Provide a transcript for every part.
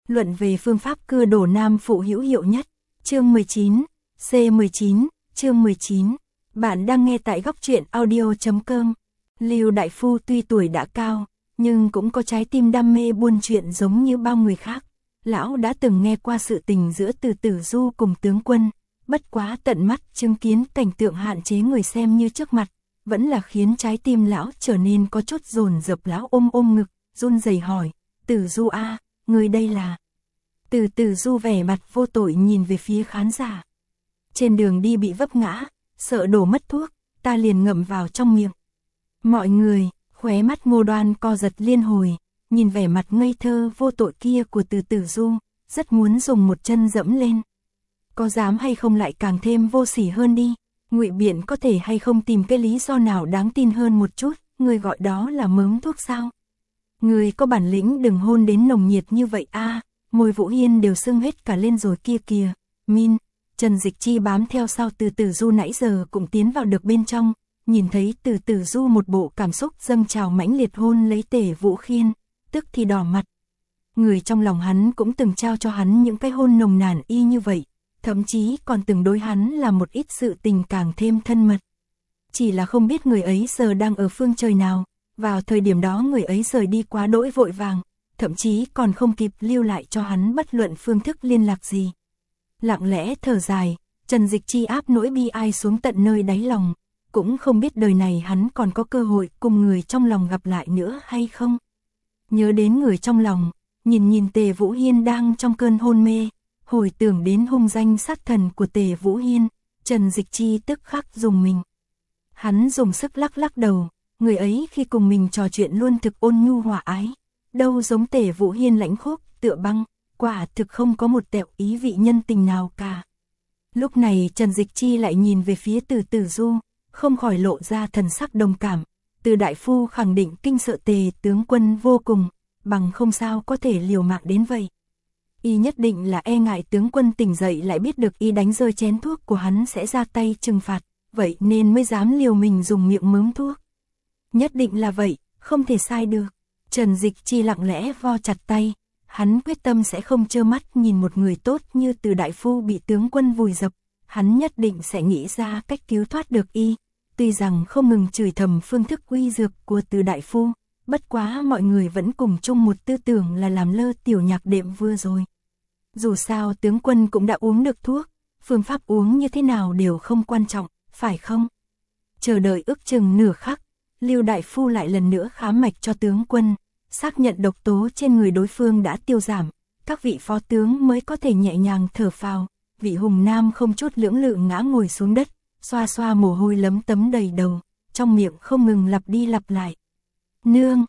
luận về phương pháp cưa đổ nam phụ hữu hiệu nhất. Chương 19, C19, chương 19. Bạn đang nghe tại góc truyện audio.com. Lưu đại phu tuy tuổi đã cao, nhưng cũng có trái tim đam mê buôn chuyện giống như bao người khác. Lão đã từng nghe qua sự tình giữa Từ Tử Du cùng tướng quân, bất quá tận mắt chứng kiến cảnh tượng hạn chế người xem như trước mặt, vẫn là khiến trái tim lão trở nên có chút dồn dập. Lão ôm ngực, run rẩy hỏi, Tử Du a, người đây là? Từ Tử Du vẻ mặt vô tội nhìn về phía khán giả. Trên đường đi bị vấp ngã, sợ đổ mất thuốc, ta liền ngậm vào trong miệng. Mọi người, khóe mắt Ngô Đoan co giật liên hồi, nhìn vẻ mặt ngây thơ vô tội kia của Từ Tử Du, rất muốn dùng một chân dẫm lên. Có dám hay không lại càng thêm vô sỉ hơn đi, ngụy biện có thể hay không tìm cái lý do nào đáng tin hơn một chút, người gọi đó là mớm thuốc sao? Người có bản lĩnh đừng hôn đến nồng nhiệt như vậy a. Môi Vũ Hiên đều sưng hết cả lên rồi kia kìa. Min, Trần Dịch Chi bám theo sau Từ Tử Du nãy giờ cũng tiến vào được bên trong, nhìn thấy Từ Tử Du một bộ cảm xúc dâng trào mãnh liệt hôn lấy Tề Vũ Khiên, tức thì đỏ mặt. Người trong lòng hắn cũng từng trao cho hắn những cái hôn nồng nàn y như vậy, thậm chí còn từng đối hắn là một ít sự tình càng thêm thân mật. Chỉ là không biết người ấy giờ đang ở phương trời nào, vào thời điểm đó người ấy rời đi quá đỗi vội vàng, thậm chí còn không kịp lưu lại cho hắn bất luận phương thức liên lạc gì. Lặng lẽ thở dài, Trần Dịch Chi áp nỗi bi ai xuống tận nơi đáy lòng, cũng không biết đời này hắn còn có cơ hội cùng người trong lòng gặp lại nữa hay không. Nhớ đến người trong lòng, nhìn Tề Vũ Hiên đang trong cơn hôn mê, hồi tưởng đến hung danh sát thần của Tề Vũ Hiên, Trần Dịch Chi tức khắc dùng mình. Hắn dùng sức lắc đầu, người ấy khi cùng mình trò chuyện luôn thực ôn nhu hòa ái, đâu giống Tề Vũ Hiên lãnh khốc, tựa băng, quả thực không có một tẹo ý vị nhân tình nào cả. Lúc này Trần Dịch Chi lại nhìn về phía Từ Tử Du, không khỏi lộ ra thần sắc đồng cảm. Từ đại phu khẳng định kinh sợ Tề tướng quân vô cùng, bằng không sao có thể liều mạng đến vậy. Y nhất định là e ngại tướng quân tỉnh dậy lại biết được y đánh rơi chén thuốc của hắn sẽ ra tay trừng phạt, vậy nên mới dám liều mình dùng miệng mớm thuốc. Nhất định là vậy, không thể sai được. Trần Dịch Chi lặng lẽ vo chặt tay, hắn quyết tâm sẽ không trơ mắt nhìn một người tốt như Từ đại phu bị tướng quân vùi dập, hắn nhất định sẽ nghĩ ra cách cứu thoát được y. Tuy rằng không ngừng chửi thầm phương thức uy dược của Từ đại phu, bất quá mọi người vẫn cùng chung một tư tưởng là làm lơ tiểu nhạc đệm vừa rồi. Dù sao tướng quân cũng đã uống được thuốc, phương pháp uống như thế nào đều không quan trọng, phải không? Chờ đợi ước chừng nửa khắc, Lưu đại phu lại lần nữa khám mạch cho tướng quân, xác nhận độc tố trên người đối phương đã tiêu giảm, các vị phó tướng mới có thể nhẹ nhàng thở phào. Vị hùng nam không chút lưỡng lự ngã ngồi xuống đất, xoa xoa mồ hôi lấm tấm đầy đầu, trong miệng không ngừng lặp đi lặp lại. Nương,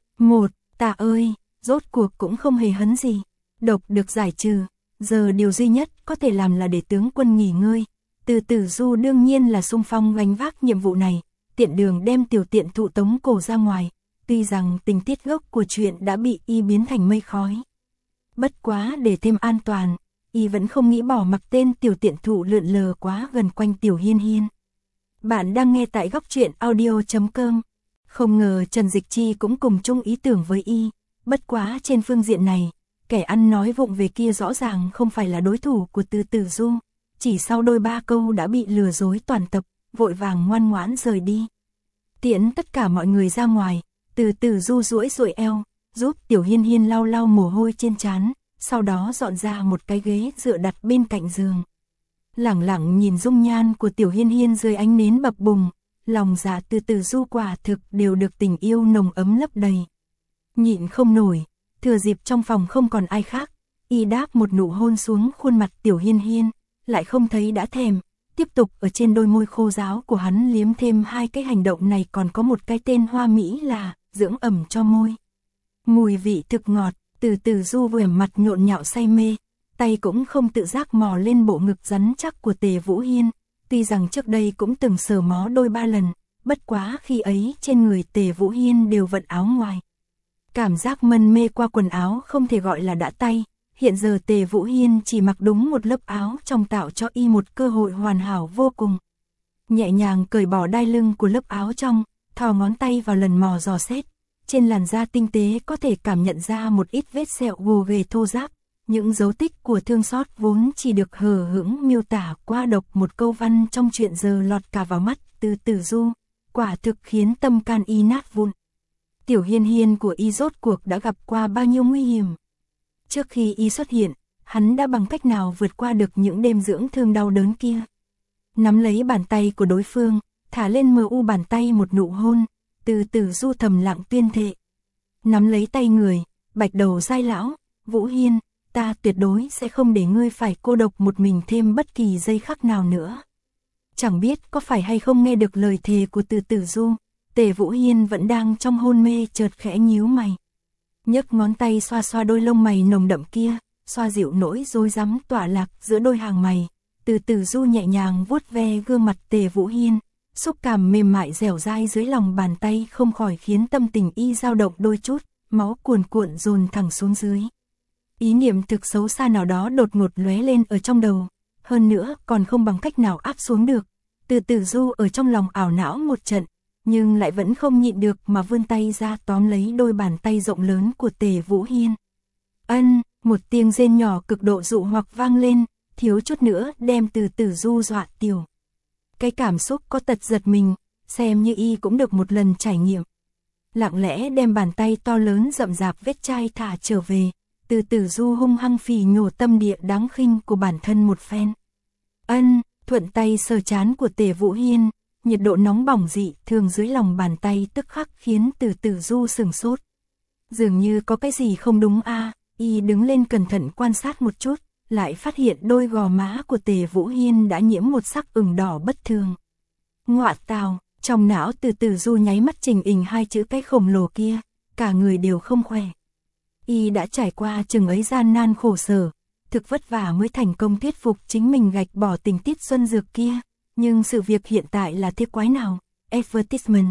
ta ơi, rốt cuộc cũng không hề hấn gì, độc được giải trừ, giờ điều duy nhất có thể làm là để tướng quân nghỉ ngơi. Từ Tử Du đương nhiên là xung phong gánh vác nhiệm vụ này, tiện đường đem tiểu tiện thụ tống cổ ra ngoài, tuy rằng tình tiết gốc của chuyện đã bị y biến thành mây khói. Bất quá để thêm an toàn, y vẫn không nghĩ bỏ mặc tên tiểu tiện thụ lượn lờ quá gần quanh Tiểu Hiên Hiên. Bạn đang nghe tại góc truyện audio.com. Không ngờ Trần Dịch Chi cũng cùng chung ý tưởng với y, bất quá trên phương diện này, kẻ ăn nói vụng về kia rõ ràng không phải là đối thủ của Từ Tử Du, chỉ sau đôi ba câu đã bị lừa dối toàn tập, vội vàng ngoan ngoãn rời đi. Tiễn tất cả mọi người ra ngoài, Từ Tử Du duỗi eo, giúp Tiểu Hiên Hiên lau lau mồ hôi trên trán, sau đó dọn ra một cái ghế dựa đặt bên cạnh giường. Lẳng lặng nhìn dung nhan của Tiểu Hiên Hiên dưới ánh nến bập bùng, lòng dạ Từ Tử Du quả thực đều được tình yêu nồng ấm lấp đầy. Nhịn không nổi, thừa dịp trong phòng không còn ai khác, y đáp một nụ hôn xuống khuôn mặt Tiểu Hiên Hiên, lại không thấy đã thèm, tiếp tục ở trên đôi môi khô ráo của hắn liếm thêm hai cái hành động này còn có một cái tên hoa mỹ là dưỡng ẩm cho môi. Mùi vị thực ngọt, Từ Tử Du vẻ mặt nhộn nhạo say mê, tay cũng không tự giác mò lên bộ ngực rắn chắc của Tề Vũ Hiên, tuy rằng trước đây cũng từng sờ mó đôi ba lần, bất quá khi ấy trên người Tề Vũ Hiên đều vận áo ngoài. Cảm giác mân mê qua quần áo không thể gọi là đã tay, hiện giờ Tề Vũ Hiên chỉ mặc đúng một lớp áo trong tạo cho y một cơ hội hoàn hảo vô cùng. Nhẹ nhàng cởi bỏ đai lưng của lớp áo trong, thò ngón tay vào lần mò dò xét, trên làn da tinh tế có thể cảm nhận ra một ít vết sẹo gồ ghề thô ráp, những dấu tích của thương xót vốn chỉ được hờ hững miêu tả qua độc một câu văn trong truyện giờ lọt cả vào mắt Từ Tử Du, quả thực khiến tâm can y nát vụn. Tiểu Hiên Hiên của y rốt cuộc đã gặp qua bao nhiêu nguy hiểm. Trước khi y xuất hiện, hắn đã bằng cách nào vượt qua được những đêm dưỡng thương đau đớn kia. Nắm lấy bàn tay của đối phương, thả lên mờ u bàn tay một nụ hôn, Từ Tử Du thầm lặng tuyên thệ. Nắm lấy tay người, bạch đầu giai lão, Vũ Hiên, ta tuyệt đối sẽ không để ngươi phải cô độc một mình thêm bất kỳ giây khắc nào nữa. Chẳng biết có phải hay không nghe được lời thề của Từ Tử Du, Tề Vũ Hiên vẫn đang trong hôn mê chợt khẽ nhíu mày. Nhấc ngón tay xoa xoa đôi lông mày nồng đậm kia, xoa dịu nỗi rối rắm tỏa lạc giữa đôi hàng mày. Từ Tử Du nhẹ nhàng vuốt ve gương mặt Tề Vũ Hiên, xúc cảm mềm mại dẻo dai dưới lòng bàn tay không khỏi khiến tâm tình y dao động đôi chút, máu cuồn cuộn dồn thẳng xuống dưới. Ý niệm thực xấu xa nào đó đột ngột lóe lên ở trong đầu, hơn nữa còn không bằng cách nào áp xuống được. Từ Tử Du ở trong lòng ảo não một trận, nhưng lại vẫn không nhịn được mà vươn tay ra tóm lấy đôi bàn tay rộng lớn của Tề Vũ Hiên. Ân, một tiếng rên nhỏ cực độ dụ hoặc vang lên, thiếu chút nữa đem Từ Tử Du dọa tiểu. Cái cảm xúc có tật giật mình, xem như y cũng được một lần trải nghiệm. Lặng lẽ đem bàn tay to lớn rậm rạp vết chai thả trở về, Từ Tử Du hung hăng phì nhổ tâm địa đáng khinh của bản thân một phen. Ân, thuận tay sờ trán của Tề Vũ Hiên, nhiệt độ nóng bỏng dị thường dưới lòng bàn tay tức khắc khiến Từ Tử Du sửng sốt. Dường như có cái gì không đúng a, y đứng lên cẩn thận quan sát một chút, lại phát hiện đôi gò má của Tề Vũ Hiên đã nhiễm một sắc ửng đỏ bất thường. Ngọa tào, trong não Từ Tử Du nháy mắt trình hình hai chữ cái khổng lồ kia, cả người đều không khỏe. Y đã trải qua chừng ấy gian nan khổ sở, thực vất vả mới thành công thuyết phục chính mình gạch bỏ tình tiết xuân dược kia, nhưng sự việc hiện tại là thế quái nào? Advertisement.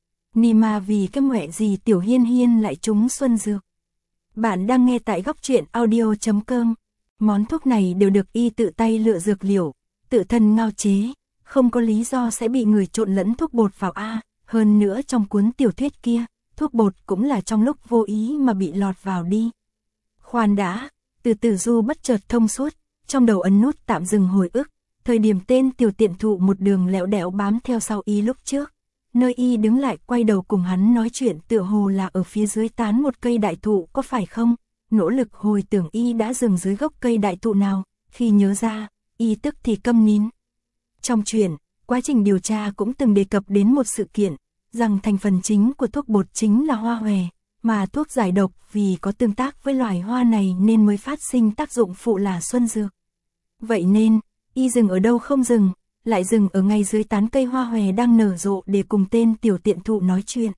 Nima vì cái mẹ gì Tiểu Hiên Hiên lại trúng xuân dược. Bạn đang nghe tại góc truyện audio.com. Món thuốc này đều được y tự tay lựa dược liệu, tự thân ngao chế, không có lý do sẽ bị người trộn lẫn thuốc bột vào a. Hơn nữa trong cuốn tiểu thuyết kia, thuốc bột cũng là trong lúc vô ý mà bị lọt vào đi. Khoan đã, Từ Tử Du bất chợt thông suốt, trong đầu ấn nút tạm dừng hồi ức, thời điểm tên tiểu tiện thụ một đường lẹo đẽo bám theo sau y lúc trước. Nơi y đứng lại quay đầu cùng hắn nói chuyện tựa hồ là ở phía dưới tán một cây đại thụ có phải không? Nỗ lực hồi tưởng y đã dừng dưới gốc cây đại thụ nào, khi nhớ ra, y tức thì câm nín. Trong truyện, quá trình điều tra cũng từng đề cập đến một sự kiện, rằng thành phần chính của thuốc bột chính là hoa hòe, mà thuốc giải độc vì có tương tác với loài hoa này nên mới phát sinh tác dụng phụ là xuân dược. Vậy nên, y dừng ở đâu không dừng, lại dừng ở ngay dưới tán cây hoa hòe đang nở rộ để cùng tên tiểu tiện thụ nói chuyện.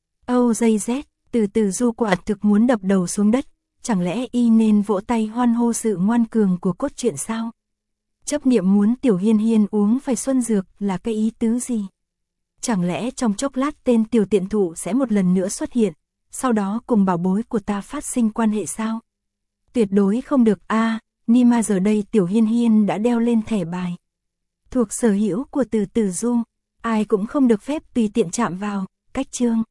OJZ, Từ Tử Du quả thực muốn đập đầu xuống đất, chẳng lẽ y nên vỗ tay hoan hô sự ngoan cường của cốt truyện sao? Chấp niệm muốn Tiểu Hiên Hiên uống phải xuân dược là cái ý tứ gì? Chẳng lẽ trong chốc lát tên tiểu tiện thụ sẽ một lần nữa xuất hiện, sau đó cùng bảo bối của ta phát sinh quan hệ sao? Tuyệt đối không được a. Nima giờ đây Tiểu Hiên Hiên đã đeo lên thẻ bài thuộc sở hữu của Từ Tử Du, ai cũng không được phép tùy tiện chạm vào. Cách chương